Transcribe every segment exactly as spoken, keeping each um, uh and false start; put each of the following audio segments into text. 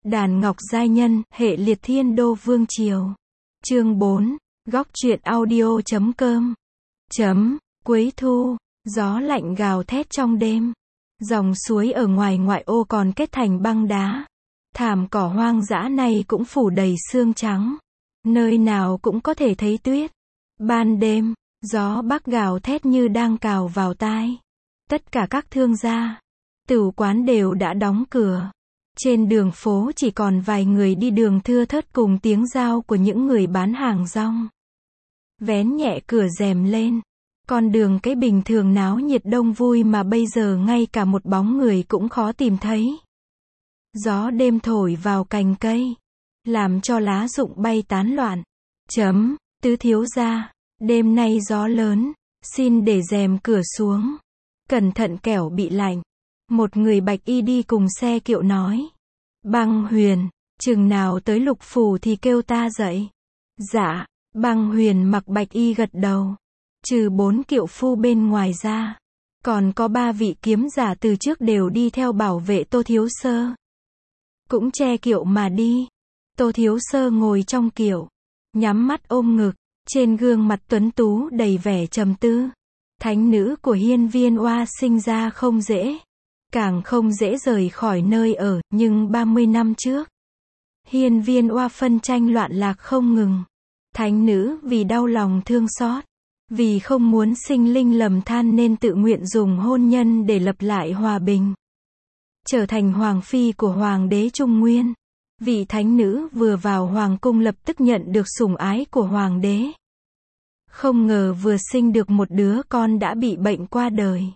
Đàn ngọc giai nhân, hệ liệt thiên đô vương triều. Chương bốn, góc truyện audio chấm com. Chấm, cuối thu, gió lạnh gào thét trong đêm. Dòng suối ở ngoài ngoại ô còn kết thành băng đá. Thảm cỏ hoang dã này cũng phủ đầy sương trắng. Nơi nào cũng có thể thấy tuyết. Ban đêm, gió bắc gào thét như đang cào vào tai. Tất cả các thương gia, tửu quán đều đã đóng cửa. Trên đường phố chỉ còn vài người đi đường thưa thớt cùng tiếng rao của những người bán hàng rong. Vén nhẹ cửa rèm lên. Con đường cái bình thường náo nhiệt đông vui mà bây giờ ngay cả một bóng người cũng khó tìm thấy. Gió đêm thổi vào cành cây, làm cho lá rụng bay tán loạn. Chấm, tứ thiếu gia, đêm nay gió lớn, xin để rèm cửa xuống. Cẩn thận kẻo bị lạnh. Một người bạch y đi cùng xe kiệu nói. Băng Huyền, chừng nào tới Lục Phủ thì kêu ta dậy. Dạ, Băng Huyền mặc bạch y gật đầu. Trừ bốn kiệu phu bên ngoài ra, còn có ba vị kiếm giả từ trước đều đi theo bảo vệ Tô Thiếu Sơ. Cũng che kiệu mà đi. Tô Thiếu Sơ ngồi trong kiệu, nhắm mắt ôm ngực, trên gương mặt tuấn tú đầy vẻ trầm tư. Thánh nữ của Hiên Viên Oa sinh ra không dễ, càng không dễ rời khỏi nơi ở, nhưng ba mươi năm trước, Hiên Viên Oa phân tranh loạn lạc không ngừng. Thánh nữ vì đau lòng thương xót, vì không muốn sinh linh lầm than nên tự nguyện dùng hôn nhân để lập lại hòa bình. Trở thành hoàng phi của hoàng đế Trung Nguyên. Vị thánh nữ vừa vào hoàng cung lập tức nhận được sủng ái của hoàng đế. Không ngờ vừa sinh được một đứa con đã bị bệnh qua đời.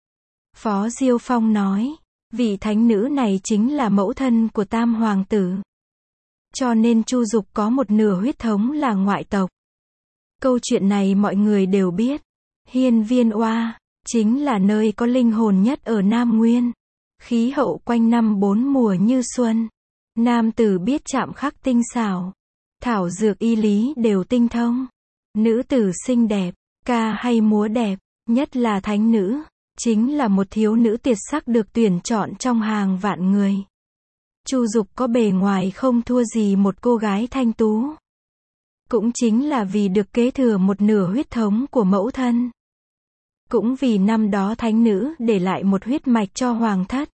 Phó Diêu Phong nói, vị thánh nữ này chính là mẫu thân của tam hoàng tử. Cho nên Chu Dục có một nửa huyết thống là ngoại tộc. Câu chuyện này mọi người đều biết. Hiên Viên Oa chính là nơi có linh hồn nhất ở Nam Nguyên. Khí hậu quanh năm bốn mùa như xuân. Nam tử biết chạm khắc tinh xảo. Thảo dược y lý đều tinh thông. Nữ tử xinh đẹp, ca hay múa đẹp, nhất là thánh nữ, chính là một thiếu nữ tuyệt sắc được tuyển chọn trong hàng vạn người. Chu Dục có bề ngoài không thua gì một cô gái thanh tú. Cũng chính là vì được kế thừa một nửa huyết thống của mẫu thân. Cũng vì năm đó thánh nữ để lại một huyết mạch cho hoàng thất.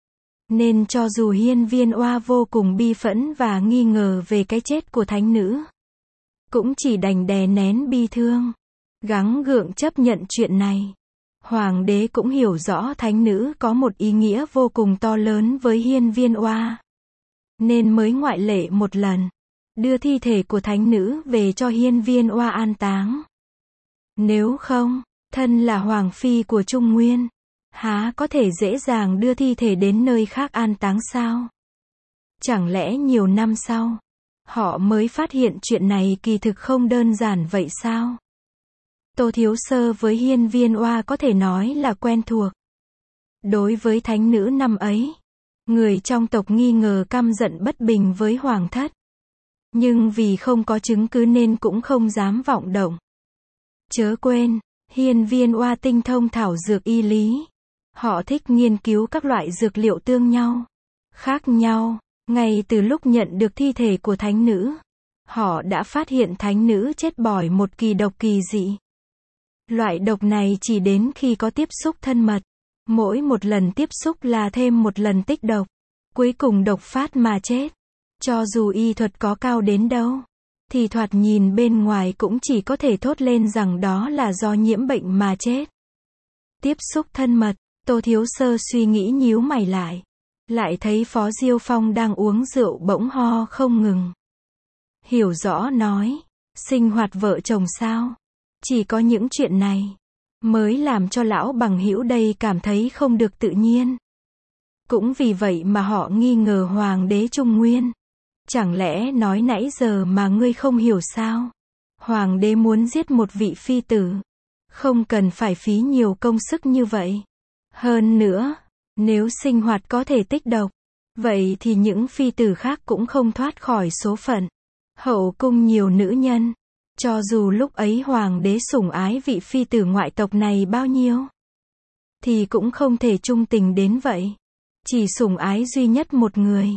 Nên cho dù Hiên Viên Oa vô cùng bi phẫn và nghi ngờ về cái chết của thánh nữ, cũng chỉ đành đè nén bi thương, gắng gượng chấp nhận chuyện này. Hoàng đế cũng hiểu rõ thánh nữ có một ý nghĩa vô cùng to lớn với Hiên Viên Oa, nên mới ngoại lệ một lần, đưa thi thể của thánh nữ về cho Hiên Viên Oa an táng. Nếu không, thân là hoàng phi của Trung Nguyên, há có thể dễ dàng đưa thi thể đến nơi khác an táng sao? Chẳng lẽ nhiều năm sau, họ mới phát hiện chuyện này kỳ thực không đơn giản vậy sao? Tô Thiếu Sơ với Hiên Viên Oa có thể nói là quen thuộc. Đối với thánh nữ năm ấy, người trong tộc nghi ngờ căm giận bất bình với hoàng thất. Nhưng vì không có chứng cứ nên cũng không dám vọng động. Chớ quên, Hiên Viên Oa tinh thông thảo dược y lý. Họ thích nghiên cứu các loại dược liệu tương nhau, khác nhau. Ngay từ lúc nhận được thi thể của thánh nữ, họ đã phát hiện thánh nữ chết bởi một kỳ độc kỳ dị. Loại độc này chỉ đến khi có tiếp xúc thân mật. Mỗi một lần tiếp xúc là thêm một lần tích độc. Cuối cùng độc phát mà chết. Cho dù y thuật có cao đến đâu, thì thoạt nhìn bên ngoài cũng chỉ có thể thốt lên rằng đó là do nhiễm bệnh mà chết. Tiếp xúc thân mật, Tô Thiếu Sơ suy nghĩ nhíu mày lại. Lại thấy Phó Diêu Phong đang uống rượu bỗng ho không ngừng. Hiểu rõ nói, sinh hoạt vợ chồng sao? Chỉ có những chuyện này mới làm cho lão bằng hữu đây cảm thấy không được tự nhiên. Cũng vì vậy mà họ nghi ngờ hoàng đế Trung Nguyên. Chẳng lẽ nói nãy giờ mà ngươi không hiểu sao? Hoàng đế muốn giết một vị phi tử, không cần phải phí nhiều công sức như vậy. Hơn nữa, nếu sinh hoạt có thể tích độc, vậy thì những phi tử khác cũng không thoát khỏi số phận. Hậu cung nhiều nữ nhân, cho dù lúc ấy hoàng đế sủng ái vị phi tử ngoại tộc này bao nhiêu, thì cũng không thể trung tình đến vậy. Chỉ sủng ái duy nhất một người.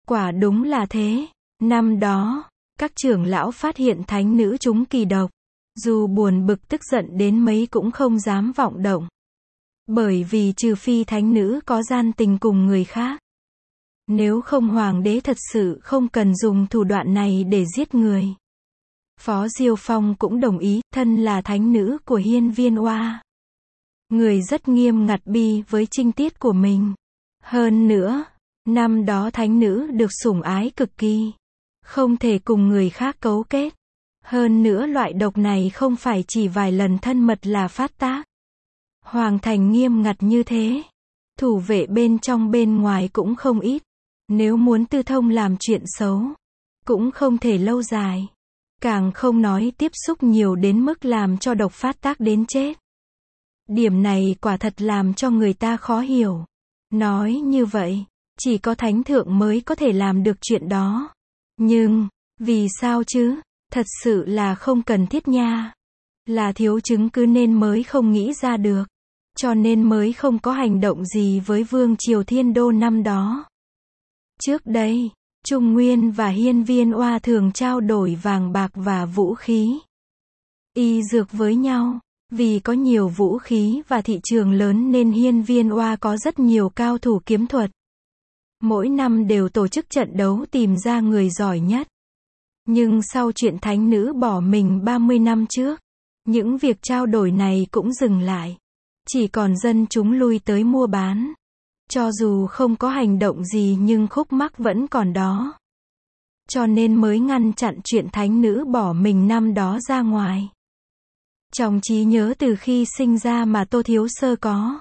Quả đúng là thế. Năm đó, các trưởng lão phát hiện thánh nữ trúng kỳ độc. Dù buồn bực tức giận đến mấy cũng không dám vọng động. Bởi vì trừ phi thánh nữ có gian tình cùng người khác. Nếu không hoàng đế thật sự không cần dùng thủ đoạn này để giết người. Phó Diêu Phong cũng đồng ý, thân là thánh nữ của Hiên Viên Oa. Người rất nghiêm ngặt bi với trinh tiết của mình. Hơn nữa, năm đó thánh nữ được sủng ái cực kỳ. Không thể cùng người khác cấu kết. Hơn nữa loại độc này không phải chỉ vài lần thân mật là phát tác. Hoàng thành nghiêm ngặt như thế. Thủ vệ bên trong bên ngoài cũng không ít. Nếu muốn tư thông làm chuyện xấu, cũng không thể lâu dài. Càng không nói tiếp xúc nhiều đến mức làm cho độc phát tác đến chết. Điểm này quả thật làm cho người ta khó hiểu. Nói như vậy, chỉ có thánh thượng mới có thể làm được chuyện đó. Nhưng, vì sao chứ? Thật sự là không cần thiết nha. Là thiếu chứng cứ nên mới không nghĩ ra được. Cho nên mới không có hành động gì với Vương Triều Thiên Đô năm đó. Trước đây, Trung Nguyên và Hiên Viên Oa thường trao đổi vàng bạc và vũ khí, y dược với nhau. Vì có nhiều vũ khí và thị trường lớn nên Hiên Viên Oa có rất nhiều cao thủ kiếm thuật. Mỗi năm đều tổ chức trận đấu tìm ra người giỏi nhất. Nhưng sau chuyện thánh nữ bỏ mình ba mươi năm trước, những việc trao đổi này cũng dừng lại. Chỉ còn dân chúng lui tới mua bán. Cho dù không có hành động gì nhưng khúc mắc vẫn còn đó. Cho nên mới ngăn chặn chuyện thánh nữ bỏ mình năm đó ra ngoài. Trong trí nhớ từ khi sinh ra mà Tô Thiếu Sơ có.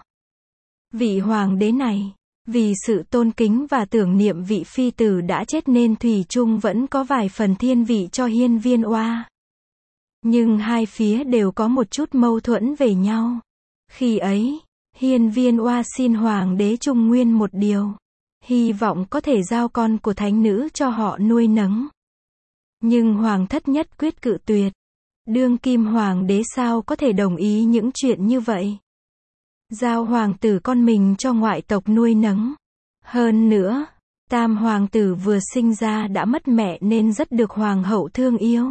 Vị hoàng đế này, vì sự tôn kính và tưởng niệm vị phi tử đã chết nên thủy chung vẫn có vài phần thiên vị cho Hiên Viên Oa. Nhưng hai phía đều có một chút mâu thuẫn về nhau. Khi ấy, Hiên Viên Oa xin hoàng đế Trung Nguyên một điều. Hy vọng có thể giao con của thánh nữ cho họ nuôi nấng. Nhưng hoàng thất nhất quyết cự tuyệt. Đương kim hoàng đế sao có thể đồng ý những chuyện như vậy? Giao hoàng tử con mình cho ngoại tộc nuôi nấng. Hơn nữa, tam hoàng tử vừa sinh ra đã mất mẹ nên rất được hoàng hậu thương yêu.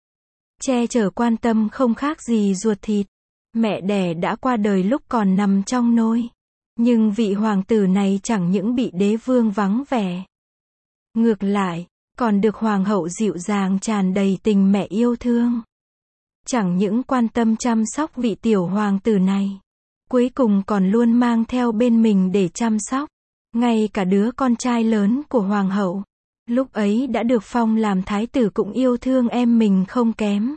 Che chở quan tâm không khác gì ruột thịt. Mẹ đẻ đã qua đời lúc còn nằm trong nôi. Nhưng vị hoàng tử này chẳng những bị đế vương vắng vẻ. Ngược lại, còn được hoàng hậu dịu dàng tràn đầy tình mẹ yêu thương. Chẳng những quan tâm chăm sóc vị tiểu hoàng tử này. Cuối cùng còn luôn mang theo bên mình để chăm sóc. Ngay cả đứa con trai lớn của hoàng hậu. Lúc ấy đã được phong làm thái tử cũng yêu thương em mình không kém.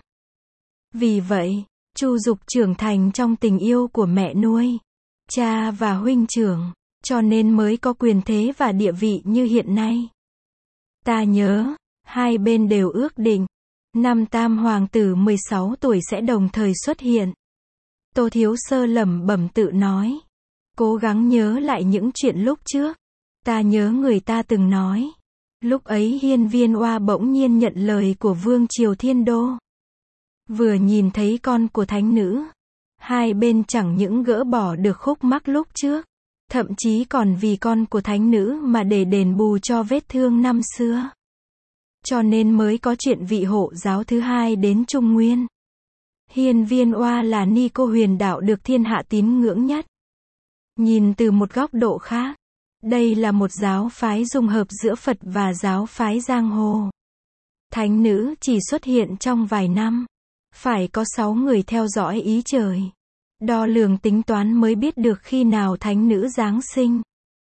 Vì vậy, Chu Dục trưởng thành trong tình yêu của mẹ nuôi, cha và huynh trưởng, cho nên mới có quyền thế và địa vị như hiện nay. Ta nhớ, hai bên đều ước định, năm tam hoàng tử mười sáu tuổi sẽ đồng thời xuất hiện. Tô Thiếu Sơ lẩm bẩm tự nói, cố gắng nhớ lại những chuyện lúc trước. Ta nhớ người ta từng nói, lúc ấy Hiên Viên Oa bỗng nhiên nhận lời của Vương Triều Thiên Đô. Vừa nhìn thấy con của thánh nữ, hai bên chẳng những gỡ bỏ được khúc mắc lúc trước, thậm chí còn vì con của thánh nữ mà để đền bù cho vết thương năm xưa. Cho nên mới có chuyện vị hộ giáo thứ hai đến Trung Nguyên. Hiên Viên Oa là ni cô huyền đạo được thiên hạ tín ngưỡng nhất. Nhìn từ một góc độ khác, đây là một giáo phái dung hợp giữa Phật và giáo phái giang hồ. Thánh nữ chỉ xuất hiện trong vài năm. Phải có sáu người theo dõi ý trời. Đo lường tính toán mới biết được khi nào thánh nữ giáng sinh.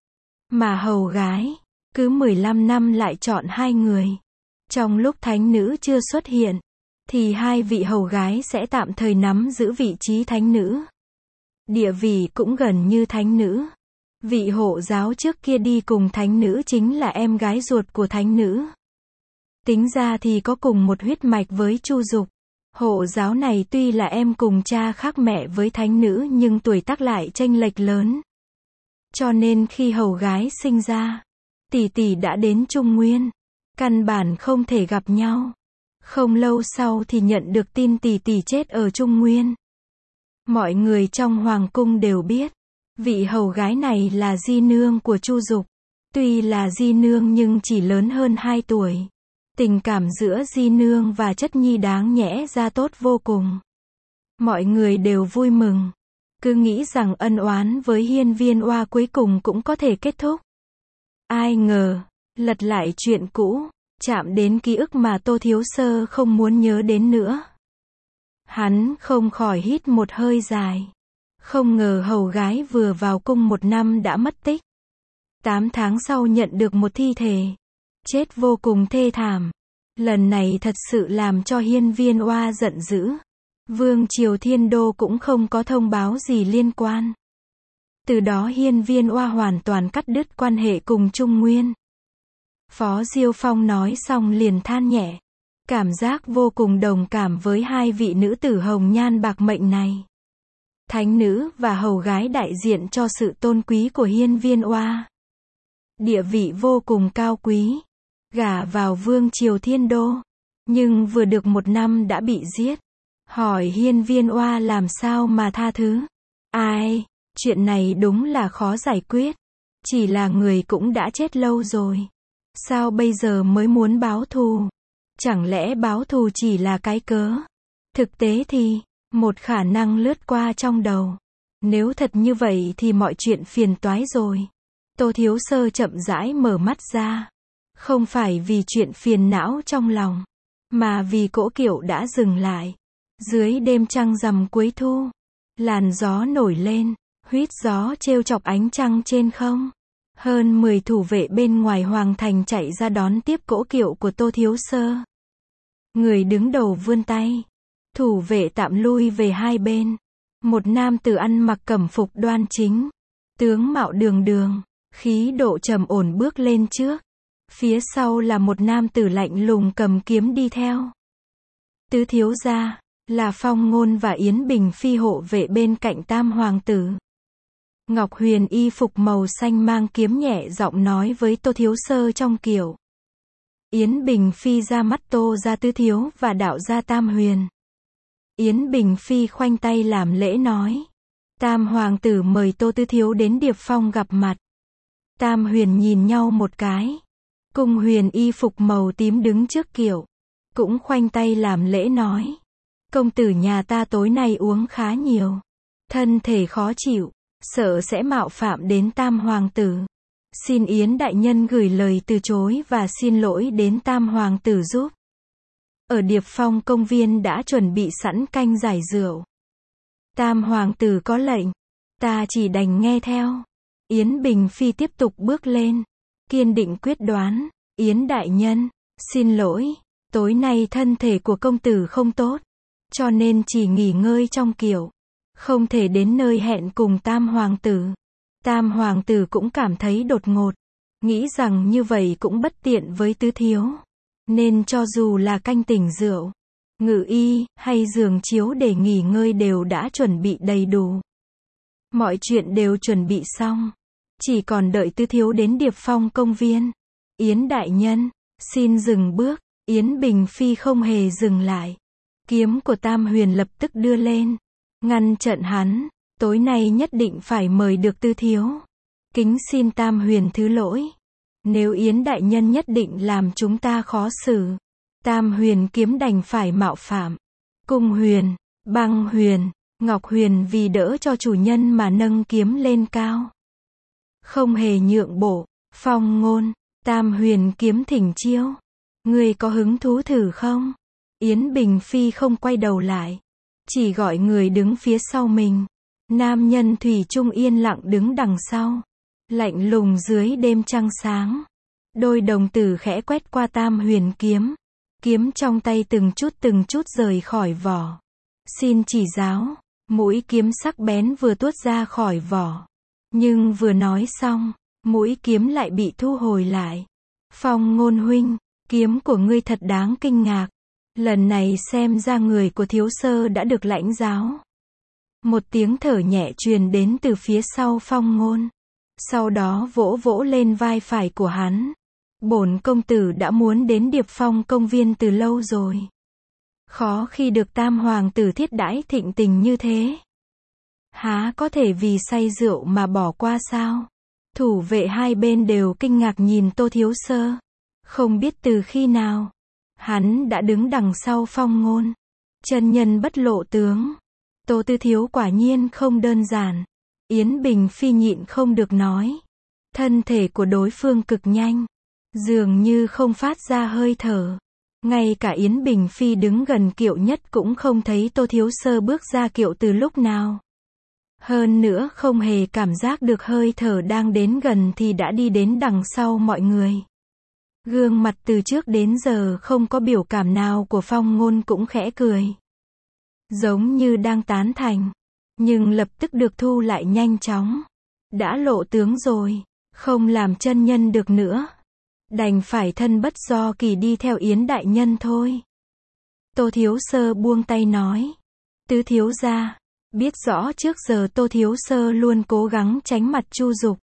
Mà hầu gái, cứ mười lăm năm lại chọn hai người. Trong lúc thánh nữ chưa xuất hiện, thì hai vị hầu gái sẽ tạm thời nắm giữ vị trí thánh nữ. Địa vị cũng gần như thánh nữ. Vị hộ giáo trước kia đi cùng thánh nữ chính là em gái ruột của thánh nữ. Tính ra thì có cùng một huyết mạch với Chu Dục. Hộ giáo này tuy là em cùng cha khác mẹ với thánh nữ nhưng tuổi tác lại chênh lệch lớn. Cho nên khi hầu gái sinh ra, tỷ tỷ đã đến Trung Nguyên. Căn bản không thể gặp nhau. Không lâu sau thì nhận được tin tỷ tỷ chết ở Trung Nguyên. Mọi người trong hoàng cung đều biết, vị hầu gái này là di nương của Chu Dục. Tuy là di nương nhưng chỉ lớn hơn hai tuổi. Tình cảm giữa di nương và chất nhi đáng nhẽ ra tốt vô cùng. Mọi người đều vui mừng. Cứ nghĩ rằng ân oán với Hiên Viên Oa cuối cùng cũng có thể kết thúc. Ai ngờ, lật lại chuyện cũ, chạm đến ký ức mà Tô Thiếu Sơ không muốn nhớ đến nữa. Hắn không khỏi hít một hơi dài. Không ngờ hầu gái vừa vào cung một năm đã mất tích. Tám tháng sau nhận được một thi thể. Chết vô cùng thê thảm. Lần này thật sự làm cho Hiên Viên Oa giận dữ. Vương triều Thiên Đô cũng không có thông báo gì liên quan. Từ đó Hiên Viên Oa hoàn toàn cắt đứt quan hệ cùng Trung Nguyên. Phó Diêu Phong nói xong liền than nhẹ. Cảm giác vô cùng đồng cảm với hai vị nữ tử hồng nhan bạc mệnh này. Thánh nữ và hầu gái đại diện cho sự tôn quý của Hiên Viên Oa. Địa vị vô cùng cao quý. Gả vào Vương triều Thiên Đô. Nhưng vừa được một năm đã bị giết. Hỏi Hiên Viên Oa làm sao mà tha thứ. Ai, chuyện này đúng là khó giải quyết. Chỉ là người cũng đã chết lâu rồi. Sao bây giờ mới muốn báo thù? Chẳng lẽ báo thù chỉ là cái cớ? Thực tế thì, một khả năng lướt qua trong đầu. Nếu thật như vậy thì mọi chuyện phiền toái rồi. Tô Thiếu Sơ chậm rãi mở mắt ra. Không phải vì chuyện phiền não trong lòng, mà vì cỗ kiệu đã dừng lại. Dưới đêm trăng rằm cuối thu, làn gió nổi lên, huýt gió trêu chọc ánh trăng trên không. Hơn mười thủ vệ bên ngoài hoàng thành chạy ra đón tiếp cỗ kiệu của Tô Thiếu Sơ. Người đứng đầu vươn tay. Thủ vệ tạm lui về hai bên. Một nam tử ăn mặc cẩm phục đoan chính. Tướng mạo đường đường, khí độ trầm ổn bước lên trước. Phía sau là một nam tử lạnh lùng cầm kiếm đi theo. Tứ thiếu gia, là Phong Ngôn và Yến Bình Phi hộ vệ bên cạnh tam hoàng tử. Ngọc Huyền y phục màu xanh mang kiếm nhẹ giọng nói với Tô Thiếu Sơ trong kiệu. Yến Bình Phi ra mắt Tô gia tứ thiếu và đạo gia Tam Huyền. Yến Bình Phi khoanh tay làm lễ nói. Tam hoàng tử mời Tô tứ thiếu đến Điệp Phong gặp mặt. Tam Huyền nhìn nhau một cái. Cung Huyền y phục màu tím đứng trước kiệu. Cũng khoanh tay làm lễ nói. Công tử nhà ta tối nay uống khá nhiều. Thân thể khó chịu. Sợ sẽ mạo phạm đến tam hoàng tử. Xin Yến đại nhân gửi lời từ chối và xin lỗi đến tam hoàng tử giúp. Ở Điệp Phong công viên đã chuẩn bị sẵn canh giải rượu. Tam hoàng tử có lệnh. Ta chỉ đành nghe theo. Yến Bình Phi tiếp tục bước lên. Kiên định quyết đoán. Yến đại nhân, xin lỗi. Tối nay thân thể của công tử không tốt. Cho nên chỉ nghỉ ngơi trong kiệu. Không thể đến nơi hẹn cùng tam hoàng tử. Tam hoàng tử cũng cảm thấy đột ngột. Nghĩ rằng như vậy cũng bất tiện với tứ thiếu. Nên cho dù là canh tỉnh rượu, ngự y, hay giường chiếu để nghỉ ngơi đều đã chuẩn bị đầy đủ. Mọi chuyện đều chuẩn bị xong. Chỉ còn đợi tứ thiếu đến Điệp Phong công viên. Yến đại nhân, xin dừng bước. Yến Bình Phi không hề dừng lại. Kiếm của Tam Huyền lập tức đưa lên. Ngăn trận hắn. Tối nay nhất định phải mời được tứ thiếu. Kính xin Tam Huyền thứ lỗi. Nếu Yến đại nhân nhất định làm chúng ta khó xử. Tam Huyền kiếm đành phải mạo phạm. Cung Huyền, Băng Huyền, Ngọc Huyền vì đỡ cho chủ nhân mà nâng kiếm lên cao. Không hề nhượng bộ. Phong Ngôn, Tam Huyền kiếm thỉnh chiêu. Ngươi có hứng thú thử không? Yến Bình Phi không quay đầu lại. Chỉ gọi người đứng phía sau mình. Nam nhân thủy chung yên lặng đứng đằng sau. Lạnh lùng dưới đêm trăng sáng. Đôi đồng tử khẽ quét qua Tam Huyền kiếm. Kiếm trong tay từng chút từng chút rời khỏi vỏ. Xin chỉ giáo. Mũi kiếm sắc bén vừa tuốt ra khỏi vỏ. Nhưng vừa nói xong, mũi kiếm lại bị thu hồi lại. Phong Ngôn huynh, kiếm của ngươi thật đáng kinh ngạc. Lần này xem ra người của thiếu sơ đã được lãnh giáo. Một tiếng thở nhẹ truyền đến từ phía sau Phong Ngôn. Sau đó vỗ vỗ lên vai phải của hắn. Bổn công tử đã muốn đến Điệp Phong công viên từ lâu rồi. Khó khi được tam hoàng tử thiết đãi thịnh tình như thế. Há có thể vì say rượu mà bỏ qua sao? Thủ vệ hai bên đều kinh ngạc nhìn Tô Thiếu Sơ. Không biết từ khi nào, hắn đã đứng đằng sau Phong Ngôn. Chân nhân bất lộ tướng. Tô Tư Thiếu quả nhiên không đơn giản. Yến Bình Phi nhịn không được nói. Thân thể của đối phương cực nhanh, dường như không phát ra hơi thở. Ngay cả Yến Bình Phi đứng gần kiệu nhất cũng không thấy Tô Thiếu Sơ bước ra kiệu từ lúc nào. Hơn nữa không hề cảm giác được hơi thở đang đến gần thì đã đi đến đằng sau mọi người. Gương mặt từ trước đến giờ không có biểu cảm nào của Phong Ngôn cũng khẽ cười. Giống như đang tán thành, nhưng lập tức được thu lại nhanh chóng. Đã lộ tướng rồi, không làm chân nhân được nữa. Đành phải thân bất do kỳ đi theo Yến đại nhân thôi. Tô Thiếu Sơ buông tay nói. Tứ thiếu gia, biết rõ trước giờ Tô Thiếu Sơ luôn cố gắng tránh mặt Chu Dục.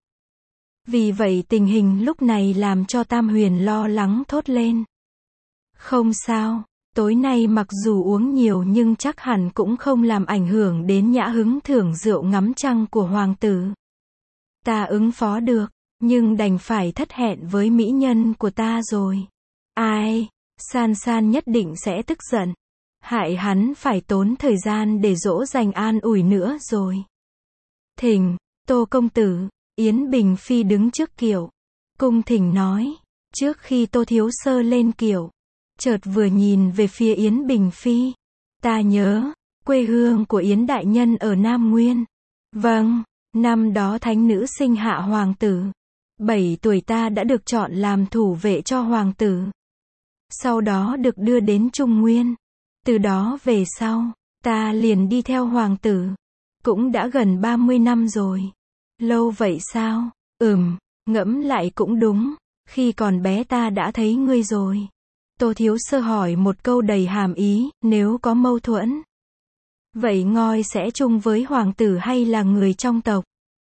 Vì vậy tình hình lúc này làm cho Tam Huyền lo lắng thốt lên. Không sao, tối nay mặc dù uống nhiều nhưng chắc hẳn cũng không làm ảnh hưởng đến nhã hứng thưởng rượu ngắm trăng của hoàng tử. Ta ứng phó được, nhưng đành phải thất hẹn với mỹ nhân của ta rồi. Ai, San San nhất định sẽ tức giận. Hại hắn phải tốn thời gian để dỗ dành an ủi nữa rồi. Thỉnh, Tô công tử. Yến Bình Phi đứng trước kiệu. Cung thỉnh nói. Trước khi Tô Thiếu Sơ lên kiệu, chợt vừa nhìn về phía Yến Bình Phi. Ta nhớ, quê hương của Yến đại nhân ở Nam Nguyên. Vâng, năm đó thánh nữ sinh hạ hoàng tử. Bảy tuổi ta đã được chọn làm thủ vệ cho hoàng tử. Sau đó được đưa đến Trung Nguyên. Từ đó về sau, ta liền đi theo hoàng tử. Cũng đã gần ba mươi năm rồi. Lâu vậy sao? Ừm, ngẫm lại cũng đúng. Khi còn bé ta đã thấy ngươi rồi. Tô Thiếu Sơ hỏi một câu đầy hàm ý, nếu có mâu thuẫn. Vậy ngôi sẽ chung với hoàng tử hay là người trong tộc?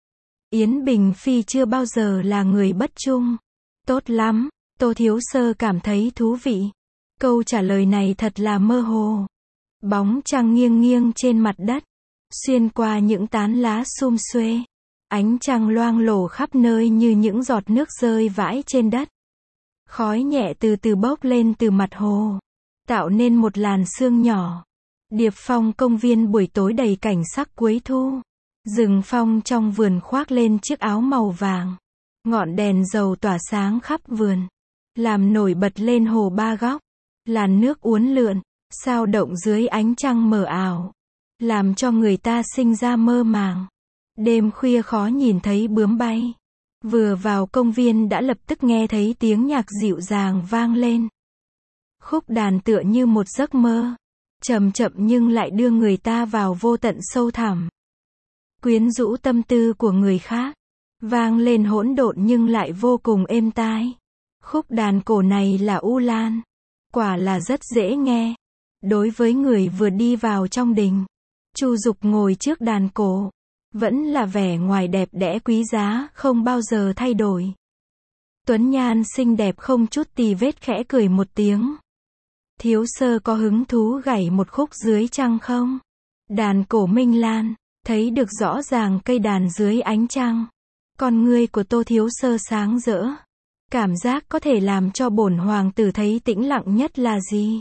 Yến Bình Phi chưa bao giờ là người bất trung. Tốt lắm, Tô Thiếu Sơ cảm thấy thú vị. Câu trả lời này thật là mơ hồ. Bóng trăng nghiêng nghiêng trên mặt đất, xuyên qua những tán lá sum xuê. Ánh trăng loang lổ khắp nơi như những giọt nước rơi vãi trên đất. Khói nhẹ từ từ bốc lên từ mặt hồ, tạo nên một làn sương nhỏ. Điệp Phong công viên buổi tối đầy cảnh sắc cuối thu. Rừng phong trong vườn khoác lên chiếc áo màu vàng. Ngọn đèn dầu tỏa sáng khắp vườn, làm nổi bật lên hồ ba góc. Làn nước uốn lượn, sao động dưới ánh trăng mờ ảo, làm cho người ta sinh ra mơ màng. Đêm khuya khó nhìn thấy bướm bay. Vừa vào công viên đã lập tức nghe thấy tiếng nhạc dịu dàng vang lên. Khúc đàn tựa như một giấc mơ, chậm chậm nhưng lại đưa người ta vào vô tận sâu thẳm. Quyến rũ tâm tư của người khác, vang lên hỗn độn nhưng lại vô cùng êm tai. Khúc đàn cổ này là U Lan, quả là rất dễ nghe. Đối với người vừa đi vào trong đình, Chu Dục ngồi trước đàn cổ, vẫn là vẻ ngoài đẹp đẽ quý giá, không bao giờ thay đổi. Tuấn nhan xinh đẹp không chút tì vết, khẽ cười một tiếng. Thiếu Sơ có hứng thú gảy một khúc dưới trăng không? Đàn cổ Minh Lan, thấy được rõ ràng cây đàn dưới ánh trăng. Con ngươi của Tô Thiếu Sơ sáng rỡ. Cảm giác có thể làm cho bổn hoàng tử thấy tĩnh lặng nhất là gì?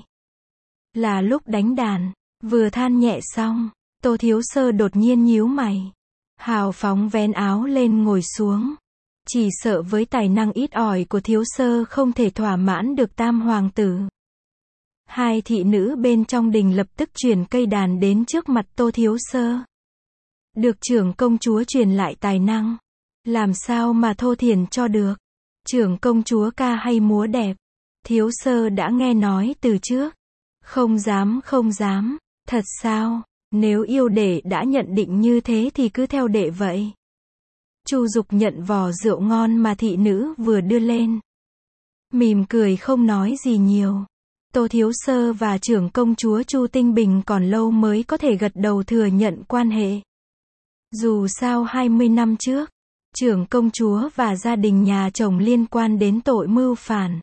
Là lúc đánh đàn. Vừa than nhẹ xong, Tô Thiếu Sơ đột nhiên nhíu mày. Hào phóng vén áo lên ngồi xuống. Chỉ sợ với tài năng ít ỏi của Thiếu Sơ không thể thỏa mãn được tam hoàng tử. Hai thị nữ bên trong đình lập tức chuyển cây đàn đến trước mặt Tô Thiếu Sơ. Được trưởng công chúa truyền lại tài năng, làm sao mà thô thiển cho được. Trưởng công chúa ca hay múa đẹp, Thiếu Sơ đã nghe nói từ trước. Không dám không dám, thật sao? Nếu yêu đệ đã nhận định như thế thì cứ theo đệ vậy. Chu Dục nhận vò rượu ngon mà thị nữ vừa đưa lên, mỉm cười không nói gì nhiều. Tô Thiếu Sơ và trưởng công chúa Chu Tinh Bình còn lâu mới có thể gật đầu thừa nhận quan hệ. Dù sao hai mươi năm trước, trưởng công chúa và gia đình nhà chồng liên quan đến tội mưu phản,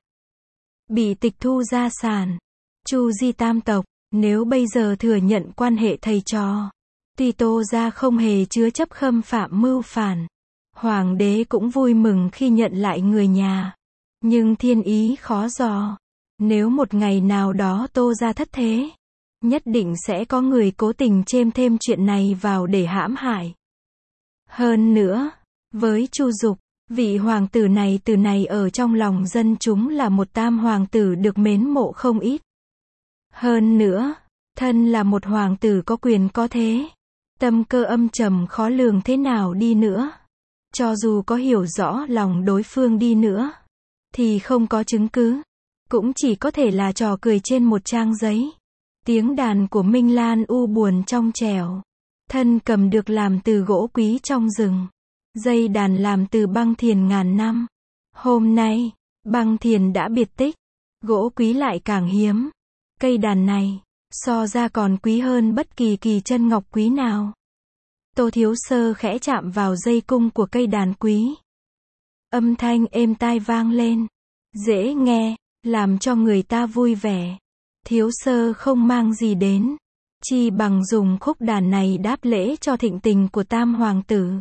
bị tịch thu gia sản. Chu Di tam tộc, nếu bây giờ thừa nhận quan hệ thầy trò, thì Tô gia không hề chứa chấp khâm phạm mưu phản, Hoàng đế cũng vui mừng khi nhận lại người nhà. Nhưng thiên ý khó dò. Nếu một ngày nào đó Tô gia thất thế, nhất định sẽ có người cố tình chêm thêm chuyện này vào để hãm hại. Hơn nữa, với Chu Dục, vị hoàng tử này từ này ở trong lòng dân chúng là một tam hoàng tử được mến mộ không ít. Hơn nữa, thân là một hoàng tử có quyền có thế, tâm cơ âm trầm khó lường thế nào đi nữa, cho dù có hiểu rõ lòng đối phương đi nữa, thì không có chứng cứ, cũng chỉ có thể là trò cười trên một trang giấy. Tiếng đàn của Minh Lan u buồn trong trẻo. Thân cầm được làm từ gỗ quý trong rừng. Dây đàn làm từ băng thiền ngàn năm. Hôm nay, băng thiền đã biệt tích. Gỗ quý lại càng hiếm. Cây đàn này, so ra còn quý hơn bất kỳ kỳ chân ngọc quý nào. Tô Thiếu Sơ khẽ chạm vào dây cung của cây đàn quý. Âm thanh êm tai vang lên. Dễ nghe, làm cho người ta vui vẻ. Thiếu Sơ không mang gì đến, chi bằng dùng khúc đàn này đáp lễ cho thịnh tình của tam hoàng tử.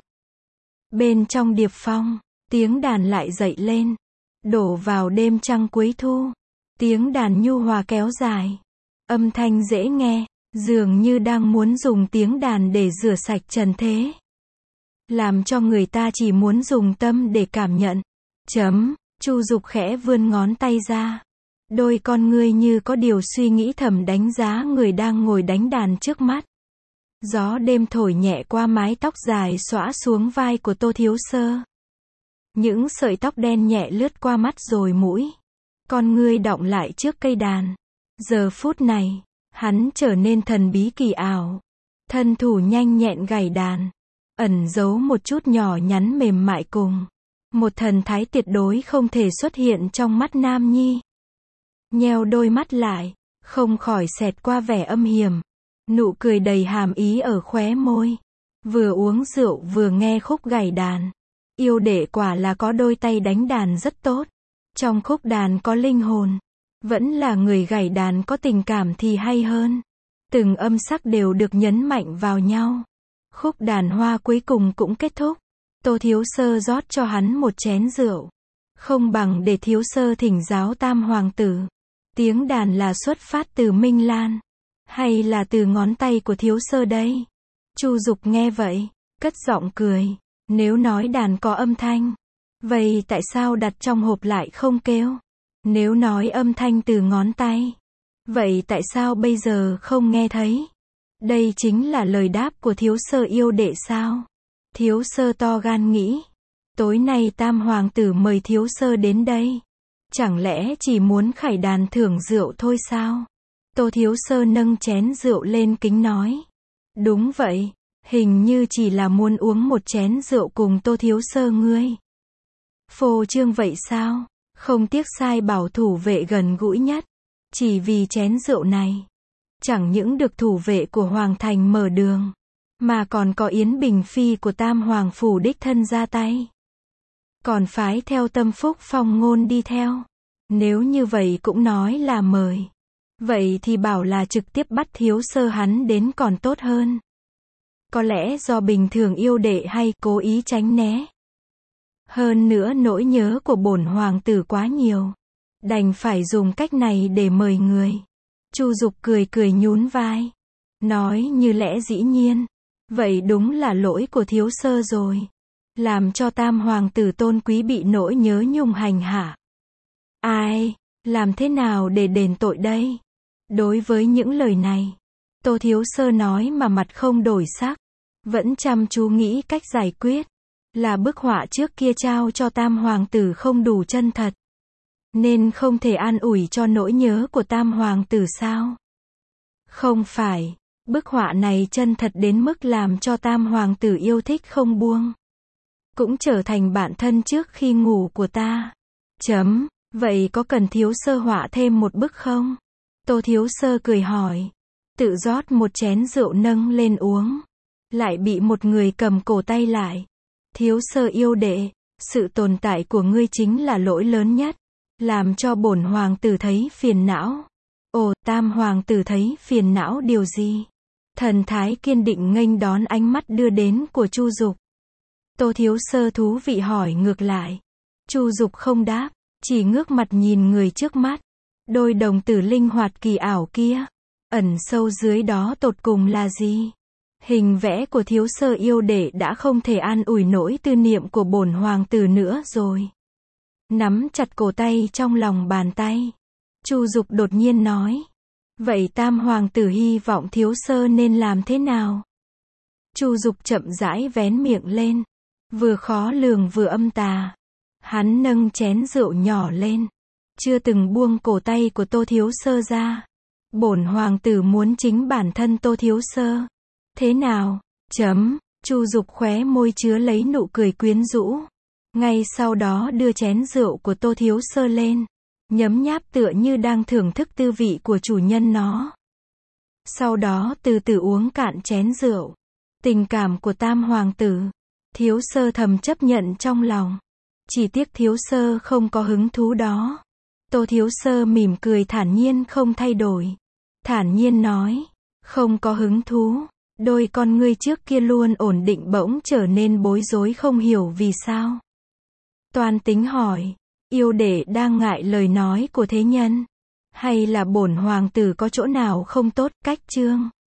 Bên trong điệp phong, tiếng đàn lại dậy lên, đổ vào đêm trăng cuối thu. Tiếng đàn nhu hòa kéo dài, âm thanh dễ nghe, dường như đang muốn dùng tiếng đàn để rửa sạch trần thế. Làm cho người ta chỉ muốn dùng tâm để cảm nhận. Chấm, Chu Dục khẽ vươn ngón tay ra. Đôi con ngươi như có điều suy nghĩ thầm đánh giá người đang ngồi đánh đàn trước mắt. Gió đêm thổi nhẹ qua mái tóc dài xõa xuống vai của Tô Thiếu Sơ. Những sợi tóc đen nhẹ lướt qua mắt rồi mũi. Con ngươi đọng lại trước cây đàn. Giờ phút này, hắn trở nên thần bí kỳ ảo. Thân thủ nhanh nhẹn gảy đàn. Ẩn giấu một chút nhỏ nhắn mềm mại cùng. Một thần thái tuyệt đối không thể xuất hiện trong mắt nam nhi. Nheo đôi mắt lại, không khỏi xẹt qua vẻ âm hiểm. Nụ cười đầy hàm ý ở khóe môi. Vừa uống rượu vừa nghe khúc gảy đàn. Yêu đệ quả là có đôi tay đánh đàn rất tốt. Trong khúc đàn có linh hồn. Vẫn là người gảy đàn có tình cảm thì hay hơn. Từng âm sắc đều được nhấn mạnh vào nhau. Khúc đàn hoa cuối cùng cũng kết thúc. Tô Thiếu Sơ rót cho hắn một chén rượu. Không bằng để Thiếu Sơ thỉnh giáo tam hoàng tử. Tiếng đàn là xuất phát từ Minh Lan, hay là từ ngón tay của Thiếu Sơ đây? Chu Dục nghe vậy, cất giọng cười. Nếu nói đàn có âm thanh, vậy tại sao đặt trong hộp lại không kêu? Nếu nói âm thanh từ ngón tay, vậy tại sao bây giờ không nghe thấy? Đây chính là lời đáp của Thiếu Sơ yêu đệ sao? Thiếu Sơ to gan nghĩ. Tối nay tam hoàng tử mời Thiếu Sơ đến đây. Chẳng lẽ chỉ muốn khải đàn thưởng rượu thôi sao? Tô Thiếu Sơ nâng chén rượu lên kính nói. Đúng vậy, hình như chỉ là muốn uống một chén rượu cùng Tô Thiếu Sơ ngươi. Phô trương vậy sao? Không tiếc sai bảo thủ vệ gần gũi nhất. Chỉ vì chén rượu này. Chẳng những được thủ vệ của Hoàng Thành mở đường. Mà còn có Yến Bình Phi của Tam Hoàng Phủ đích thân ra tay. Còn phái theo Tâm Phúc Phong Ngôn đi theo. Nếu như vậy cũng nói là mời. Vậy thì bảo là trực tiếp bắt Thiếu Sơ hắn đến còn tốt hơn. Có lẽ do bình thường yêu đệ hay cố ý tránh né. Hơn nữa nỗi nhớ của bổn hoàng tử quá nhiều. Đành phải dùng cách này để mời người. Chu Dục cười cười nhún vai. Nói như lẽ dĩ nhiên. Vậy đúng là lỗi của Thiếu Sơ rồi. Làm cho tam hoàng tử tôn quý bị nỗi nhớ nhung hành hạ. Ai, làm thế nào để đền tội đây? Đối với những lời này, Tô Thiếu Sơ nói mà mặt không đổi sắc. Vẫn chăm chú nghĩ cách giải quyết. Là bức họa trước kia trao cho tam hoàng tử không đủ chân thật. Nên không thể an ủi cho nỗi nhớ của tam hoàng tử sao? Không phải, bức họa này chân thật đến mức làm cho tam hoàng tử yêu thích không buông. Cũng trở thành bạn thân trước khi ngủ của ta. Chấm, vậy có cần Thiếu Sơ họa thêm một bức không? Tô Thiếu Sơ cười hỏi. Tự rót một chén rượu nâng lên uống. Lại bị một người cầm cổ tay lại. Thiếu Sơ yêu đệ, sự tồn tại của ngươi chính là lỗi lớn nhất. Làm cho bổn hoàng tử thấy phiền não. Ồ, tam hoàng tử thấy phiền não điều gì? Thần thái kiên định nghênh đón ánh mắt đưa đến của Chu Dục. Tô Thiếu Sơ thú vị hỏi ngược lại. Chu Dục không đáp, chỉ ngước mặt nhìn người trước mắt. Đôi đồng tử linh hoạt kỳ ảo kia, ẩn sâu dưới đó tột cùng là gì? Hình vẽ của Thiếu Sơ yêu đệ đã không thể an ủi nỗi tư niệm của bổn hoàng tử nữa rồi. Nắm chặt cổ tay trong lòng bàn tay, Chu Dục đột nhiên nói. Vậy tam hoàng tử hy vọng Thiếu Sơ nên làm thế nào? Chu Dục chậm rãi vén miệng lên, vừa khó lường vừa âm tà. Hắn nâng chén rượu nhỏ lên, chưa từng buông cổ tay của Tô Thiếu Sơ ra. Bổn hoàng tử muốn chính bản thân Tô Thiếu Sơ. Thế nào? Chấm. Chu Dục khóe môi chứa lấy nụ cười quyến rũ. Ngay sau đó đưa chén rượu của Tô Thiếu Sơ lên, nhấm nháp tựa như đang thưởng thức tư vị của chủ nhân nó. Sau đó từ từ uống cạn chén rượu. Tình cảm của tam hoàng tử, Thiếu Sơ thầm chấp nhận trong lòng. Chỉ tiếc Thiếu Sơ không có hứng thú đó. Tô Thiếu Sơ mỉm cười thản nhiên không thay đổi. Thản nhiên nói, không có hứng thú. Đôi con ngươi trước kia luôn ổn định bỗng trở nên bối rối không hiểu vì sao. Toan Tính hỏi, yêu đệ đang ngại lời nói của thế nhân? Hay là bổn hoàng tử có chỗ nào không tốt, cách chương?